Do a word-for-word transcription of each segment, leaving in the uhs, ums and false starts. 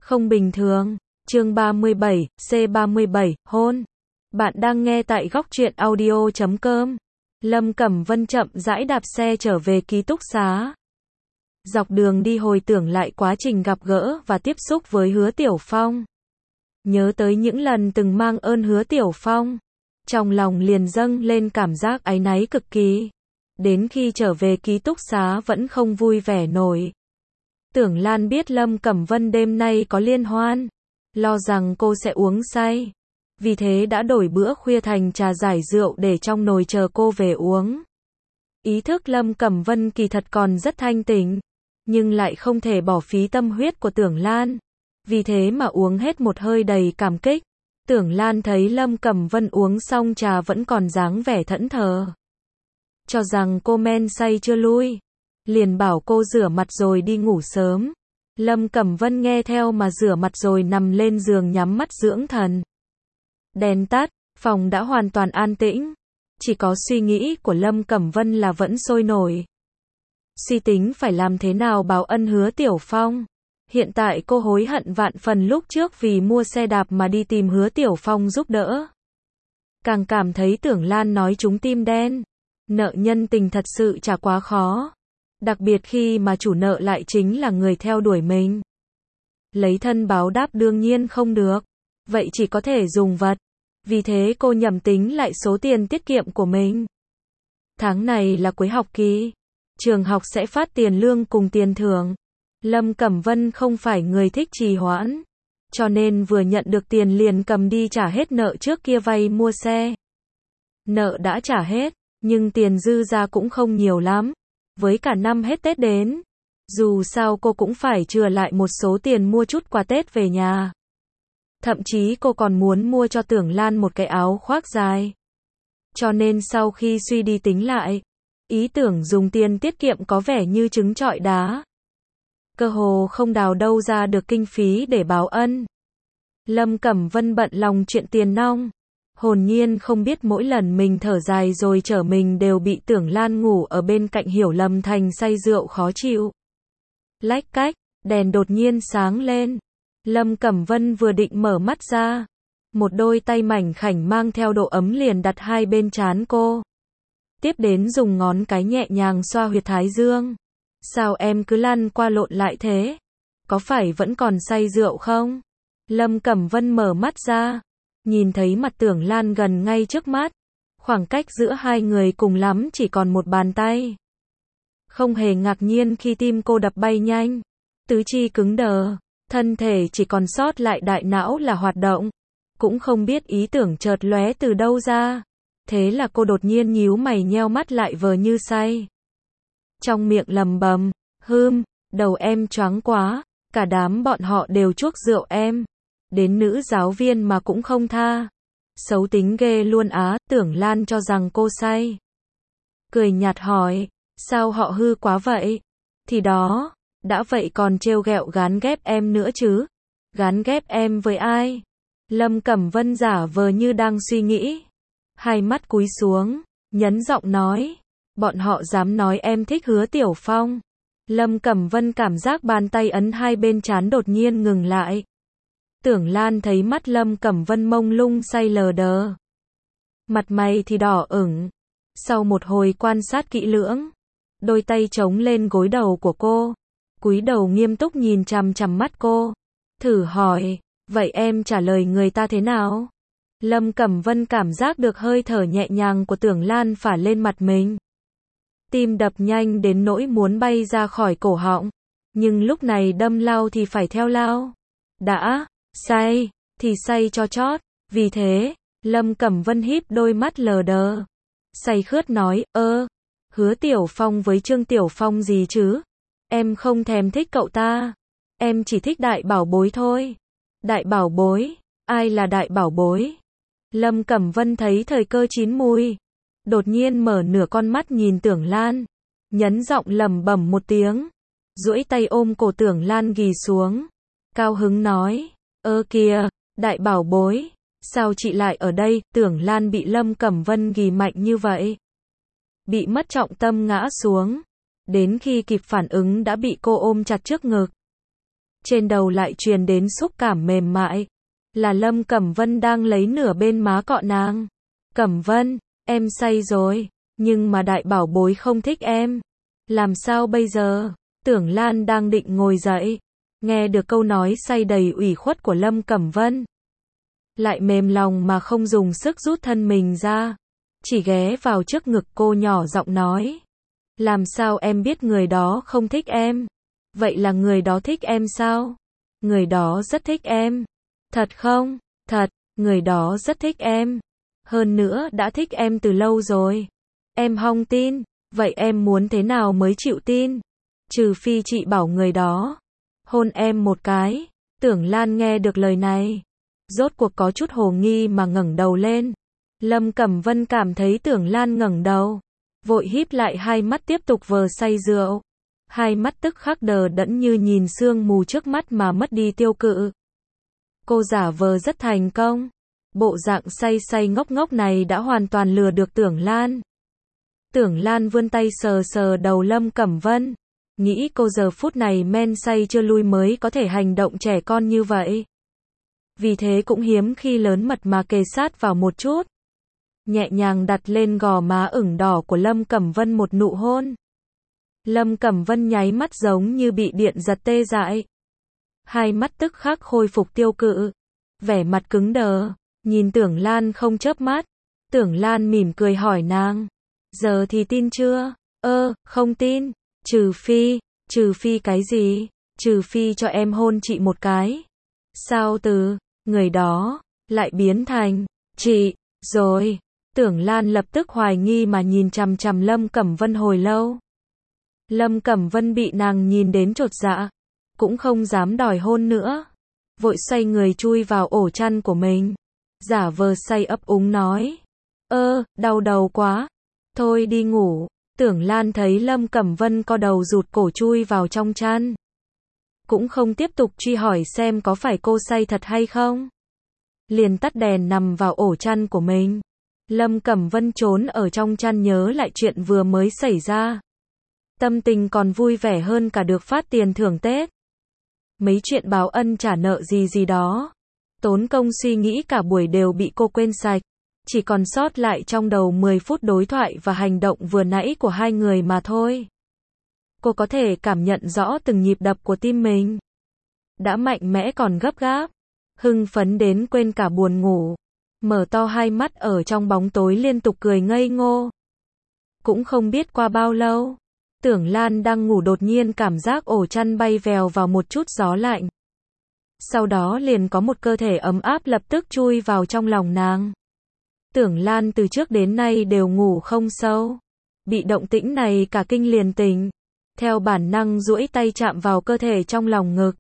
Không bình thường. Chương ba mươi bảy, C ba mươi bảy, hôn. Bạn đang nghe tại góc truyện audio chấm com. Lâm Cẩm Vân chậm rãi đạp xe trở về ký túc xá. Dọc đường đi hồi tưởng lại quá trình gặp gỡ và tiếp xúc với Hứa Tiểu Phong. Nhớ tới những lần từng mang ơn Hứa Tiểu Phong. Trong lòng liền dâng lên cảm giác áy náy cực kỳ. Đến khi trở về ký túc xá vẫn không vui vẻ nổi. Tưởng Lan biết Lâm Cẩm Vân đêm nay có liên hoan, lo rằng cô sẽ uống say. Vì thế đã đổi bữa khuya thành trà giải rượu để trong nồi chờ cô về uống. Ý thức Lâm Cẩm Vân kỳ thật còn rất thanh tỉnh, nhưng lại không thể bỏ phí tâm huyết của Tưởng Lan. Vì thế mà uống hết một hơi đầy cảm kích. Tưởng Lan thấy Lâm Cẩm Vân uống xong trà vẫn còn dáng vẻ thẫn thờ, cho rằng cô men say chưa lui, liền bảo cô rửa mặt rồi đi ngủ sớm. Lâm Cẩm Vân nghe theo mà rửa mặt rồi nằm lên giường nhắm mắt dưỡng thần. Đèn tắt, phòng đã hoàn toàn an tĩnh. Chỉ có suy nghĩ của Lâm Cẩm Vân là vẫn sôi nổi. Suy tính phải làm thế nào báo ân Hứa Tiểu Phong. Hiện tại cô hối hận vạn phần lúc trước vì mua xe đạp mà đi tìm Hứa Tiểu Phong giúp đỡ. Càng cảm thấy Tưởng Lan nói trúng tim đen. Nợ nhân tình thật sự chả quá khó. Đặc biệt khi mà chủ nợ lại chính là người theo đuổi mình. Lấy thân báo đáp đương nhiên không được. Vậy chỉ có thể dùng vật. Vì thế cô nhẩm tính lại số tiền tiết kiệm của mình. Tháng này là cuối học kỳ. Trường học sẽ phát tiền lương cùng tiền thưởng. Lâm Cẩm Vân không phải người thích trì hoãn. Cho nên vừa nhận được tiền liền cầm đi trả hết nợ trước kia vay mua xe. Nợ đã trả hết, nhưng tiền dư ra cũng không nhiều lắm. Với cả năm hết Tết đến, dù sao cô cũng phải chừa lại một số tiền mua chút quà Tết về nhà. Thậm chí cô còn muốn mua cho Tưởng Lan một cái áo khoác dài. Cho nên sau khi suy đi tính lại, ý tưởng dùng tiền tiết kiệm có vẻ như trứng trọi đá. Cơ hồ không đào đâu ra được kinh phí để báo ân. Lâm Cẩm Vân bận lòng chuyện tiền nong. Hồn nhiên không biết mỗi lần mình thở dài rồi trở mình đều bị Tưởng Lan ngủ ở bên cạnh hiểu lầm thành say rượu khó chịu. Lách cách, đèn đột nhiên sáng lên. Lâm Cẩm Vân vừa định mở mắt ra. Một đôi tay mảnh khảnh mang theo độ ấm liền đặt hai bên trán cô. Tiếp đến dùng ngón cái nhẹ nhàng xoa huyệt thái dương. Sao em cứ lăn qua lộn lại thế? Có phải vẫn còn say rượu không? Lâm Cẩm Vân mở mắt ra. Nhìn thấy mặt Tưởng Lan gần ngay trước mắt. Khoảng cách giữa hai người cùng lắm chỉ còn một bàn tay. Không hề ngạc nhiên khi tim cô đập bay nhanh. Tứ chi cứng đờ. Thân thể chỉ còn sót lại đại não là hoạt động. Cũng không biết ý tưởng chợt lóe từ đâu ra. Thế là cô đột nhiên nhíu mày nheo mắt lại vờ như say. Trong miệng lầm bầm, hưm, đầu em choáng quá. Cả đám bọn họ đều chuốc rượu em. Đến nữ giáo viên mà cũng không tha. Xấu tính ghê luôn á. Tưởng Lan cho rằng cô say. Cười nhạt hỏi, sao họ hư quá vậy? Thì đó, đã vậy còn trêu ghẹo gán ghép em nữa chứ. Gán ghép em với ai? Lâm Cẩm Vân giả vờ như đang suy nghĩ. Hai mắt cúi xuống, nhấn giọng nói. Bọn họ dám nói em thích Hứa Tiểu Phong. Lâm Cẩm Vân cảm giác bàn tay ấn hai bên trán đột nhiên ngừng lại. Tưởng Lan thấy mắt Lâm Cẩm Vân mông lung say lờ đờ. Mặt mày thì đỏ ửng. Sau một hồi quan sát kỹ lưỡng, đôi tay chống lên gối đầu của cô. Cúi đầu nghiêm túc nhìn chằm chằm mắt cô. Thử hỏi, vậy em trả lời người ta thế nào? Lâm Cẩm Vân cảm giác được hơi thở nhẹ nhàng của Tưởng Lan phả lên mặt mình. Tim đập nhanh đến nỗi muốn bay ra khỏi cổ họng. Nhưng lúc này đâm lao thì phải theo lao. Đã say, thì say cho chót. Vì thế, Lâm Cẩm Vân híp đôi mắt lờ đờ. Say khướt nói, ơ, Hứa Tiểu Phong với Trương Tiểu Phong gì chứ? Em không thèm thích cậu ta. Em chỉ thích Đại Bảo Bối thôi. Đại Bảo Bối? Ai là Đại Bảo Bối? Lâm Cẩm Vân thấy thời cơ chín mùi. Đột nhiên mở nửa con mắt nhìn Tưởng Lan. Nhấn giọng lẩm bẩm một tiếng. Duỗi tay ôm cổ Tưởng Lan ghì xuống. Cao hứng nói, ơ kìa, Đại Bảo Bối. Sao chị lại ở đây? Tưởng Lan bị Lâm Cẩm Vân ghì mạnh như vậy. Bị mất trọng tâm ngã xuống. Đến khi kịp phản ứng đã bị cô ôm chặt trước ngực. trên đầu lại truyền đến xúc cảm mềm mại. Là Lâm Cẩm Vân đang lấy nửa bên má cọ nàng. Cẩm Vân, em say rồi, nhưng mà đại bảo bối không thích em. Làm sao bây giờ? Tưởng Lan đang định ngồi dậy. Nghe được câu nói say đầy ủy khuất của Lâm Cẩm Vân. Lại mềm lòng mà không dùng sức rút thân mình ra. Chỉ ghé vào trước ngực cô nhỏ giọng nói. Làm sao em biết người đó không thích em? Vậy là người đó thích em sao? Người đó rất thích em. Thật không? Thật, người đó rất thích em. Hơn nữa đã thích em từ lâu rồi. Em không tin. Vậy em muốn thế nào mới chịu tin? Trừ phi chị bảo người đó hôn em một cái. Tưởng Lan nghe được lời này, rốt cuộc có chút hồ nghi mà ngẩng đầu lên. Lâm Cẩm Vân cảm thấy Tưởng Lan ngẩng đầu, vội híp lại hai mắt tiếp tục vờ say rượu. Hai mắt tức khắc đờ đẫn như nhìn sương mù trước mắt mà mất đi tiêu cự. Cô giả vờ rất thành công. Bộ dạng say say ngốc ngốc này đã hoàn toàn lừa được Tưởng Lan. Tưởng Lan vươn tay sờ sờ đầu Lâm Cẩm Vân. Nghĩ cô giờ phút này men say chưa lui mới có thể hành động trẻ con như vậy. Vì thế cũng hiếm khi lớn mật mà kề sát vào một chút. Nhẹ nhàng đặt lên gò má ửng đỏ của Lâm Cẩm Vân một nụ hôn. Lâm Cẩm Vân nháy mắt giống như bị điện giật tê dại. Hai mắt tức khắc khôi phục tiêu cự. Vẻ mặt cứng đờ, nhìn Tưởng Lan không chớp mắt. Tưởng Lan mỉm cười hỏi nàng. Giờ thì tin chưa? Ơ, không tin. Trừ phi, trừ phi cái gì? Trừ phi cho em hôn chị một cái. Sao từ, người đó, lại biến thành, chị, rồi. Tưởng Lan lập tức hoài nghi mà nhìn chằm chằm Lâm Cẩm Vân hồi lâu. Lâm Cẩm Vân bị nàng nhìn đến chột dạ, cũng không dám đòi hôn nữa. Vội xoay người chui vào ổ chăn của mình. Giả vờ say ấp úng nói. Ơ, đau đầu quá. Thôi đi ngủ. Tưởng Lan thấy Lâm Cẩm Vân co đầu rụt cổ chui vào trong chăn. Cũng không tiếp tục truy hỏi xem có phải cô say thật hay không. Liền tắt đèn nằm vào ổ chăn của mình. Lâm Cẩm Vân trốn ở trong chăn nhớ lại chuyện vừa mới xảy ra. Tâm tình còn vui vẻ hơn cả được phát tiền thưởng Tết. Mấy chuyện báo ân trả nợ gì gì đó. Tốn công suy nghĩ cả buổi đều bị cô quên sạch. Chỉ còn sót lại trong đầu mười phút đối thoại và hành động vừa nãy của hai người mà thôi. Cô có thể cảm nhận rõ từng nhịp đập của tim mình. Đã mạnh mẽ còn gấp gáp. Hưng phấn đến quên cả buồn ngủ. Mở to hai mắt ở trong bóng tối liên tục cười ngây ngô. Cũng không biết qua bao lâu. Tưởng Lan đang ngủ đột nhiên cảm giác ổ chăn bay vèo vào một chút gió lạnh. Sau đó liền có một cơ thể ấm áp lập tức chui vào trong lòng nàng. Tưởng Lan từ trước đến nay đều ngủ không sâu. Bị động tĩnh này cả kinh liền tỉnh. Theo bản năng duỗi tay chạm vào cơ thể trong lòng ngực.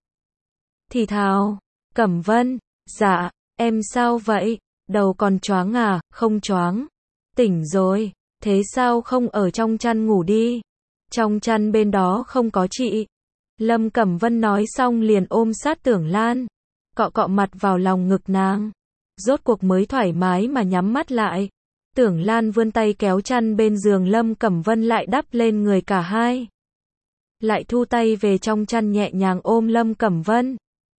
Thì thào, Cẩm Vân, dạ, em sao vậy? Đầu còn choáng à? Không choáng. Tỉnh rồi, thế sao không ở trong chăn ngủ đi? Trong chăn bên đó không có chị. Lâm Cẩm Vân nói xong liền ôm sát Tưởng Lan. Cọ cọ mặt vào lòng ngực nàng. Rốt cuộc mới thoải mái mà nhắm mắt lại. Tưởng Lan vươn tay kéo chăn bên giường Lâm Cẩm Vân lại đắp lên người cả hai. Lại thu tay về trong chăn nhẹ nhàng ôm Lâm Cẩm Vân.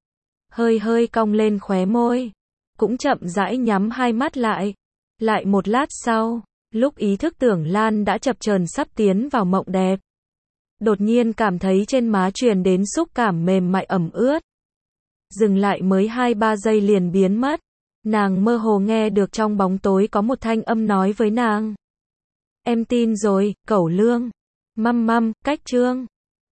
Hơi hơi cong lên khóe môi. Cũng chậm rãi nhắm hai mắt lại. Lại một lát sau, lúc ý thức Tưởng Lan đã chập chờn sắp tiến vào mộng đẹp. Đột nhiên cảm thấy trên má truyền đến xúc cảm mềm mại ẩm ướt. Dừng lại mới hai ba giây liền biến mất. Nàng mơ hồ nghe được trong bóng tối có một thanh âm nói với nàng. Em tin rồi, Cẩu Lương. Măm măm, cách trương.